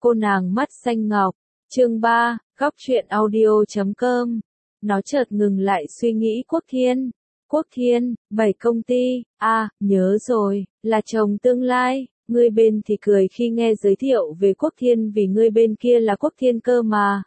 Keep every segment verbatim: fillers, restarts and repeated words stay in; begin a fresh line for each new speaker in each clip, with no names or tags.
Cô nàng mắt xanh ngọc, chương ba, góc truyện audio chấm com. Nó chợt ngừng lại suy nghĩ Quốc Thiên. Quốc Thiên, bảy công ty, à, nhớ rồi, là chồng tương lai, ngươi bên thì cười khi nghe giới thiệu về Quốc Thiên vì ngươi bên kia là Quốc Thiên cơ mà.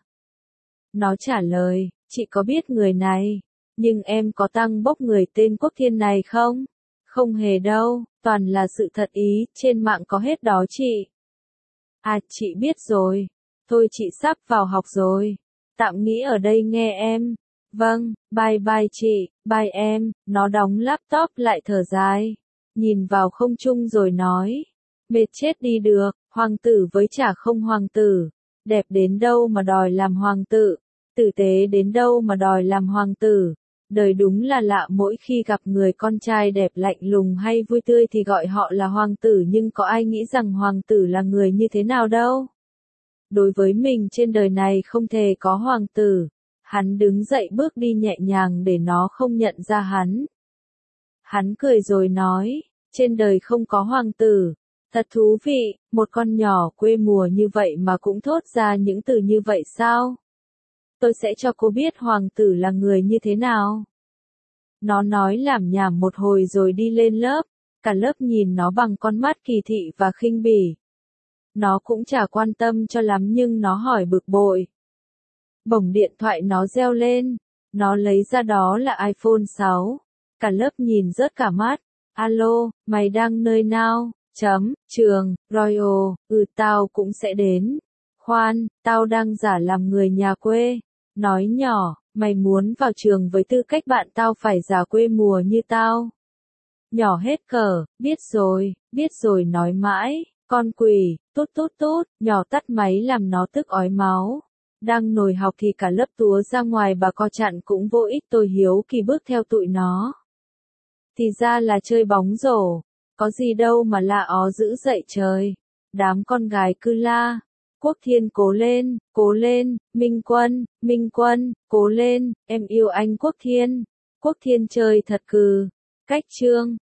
Nó trả lời, chị có biết người này, nhưng em có tăng bốc người tên Quốc Thiên này không? Không hề đâu, toàn là sự thật ý, trên mạng có hết đó chị. À, chị biết rồi. Thôi chị sắp vào học rồi. Tạm nghỉ ở đây nghe em. Vâng, bye bye chị, bye em. Nó đóng laptop lại thở dài. Nhìn vào không trung rồi nói. Mệt chết đi được, hoàng tử với chả không hoàng tử. Đẹp đến đâu mà đòi làm hoàng tử. Tử tế đến đâu mà đòi làm hoàng tử. Đời đúng là lạ, mỗi khi gặp người con trai đẹp lạnh lùng hay vui tươi thì gọi họ là hoàng tử, nhưng có ai nghĩ rằng hoàng tử là người như thế nào đâu. Đối với mình trên đời này không thể có hoàng tử. Hắn đứng dậy bước đi nhẹ nhàng để nó không nhận ra hắn. Hắn cười rồi nói, trên đời không có hoàng tử. Thật thú vị, một con nhỏ quê mùa như vậy mà cũng thốt ra những từ như vậy sao? Tôi sẽ cho cô biết hoàng tử là người như thế nào. Nó nói lảm nhảm một hồi rồi đi lên lớp, cả lớp nhìn nó bằng con mắt kỳ thị và khinh bỉ. Nó cũng chả quan tâm cho lắm nhưng nó hỏi bực bội. Bỗng điện thoại nó reo lên, nó lấy ra đó là iPhone sáu. Cả lớp nhìn rớt cả mắt. Alo, mày đang nơi nào? Chấm, trường, Royal, ừ tao cũng sẽ đến. Khoan, tao đang giả làm người nhà quê. Nói nhỏ, mày muốn vào trường với tư cách bạn tao phải giả quê mùa như tao. Nhỏ hết cờ, biết rồi, biết rồi nói mãi, con quỷ, tút tút tút, nhỏ tắt máy làm nó tức ói máu. Đang ngồi học thì cả lớp túa ra ngoài, bà co chặn cũng vô ích, tôi hiếu kỳ bước theo tụi nó. Thì ra là chơi bóng rổ, có gì đâu mà la ó dữ dậy trời. Đám con gái cứ la. Quốc Thiên cố lên, cố lên, Minh Quân, Minh Quân, cố lên, em yêu anh Quốc Thiên. Quốc Thiên chơi thật cừ. Cách chương.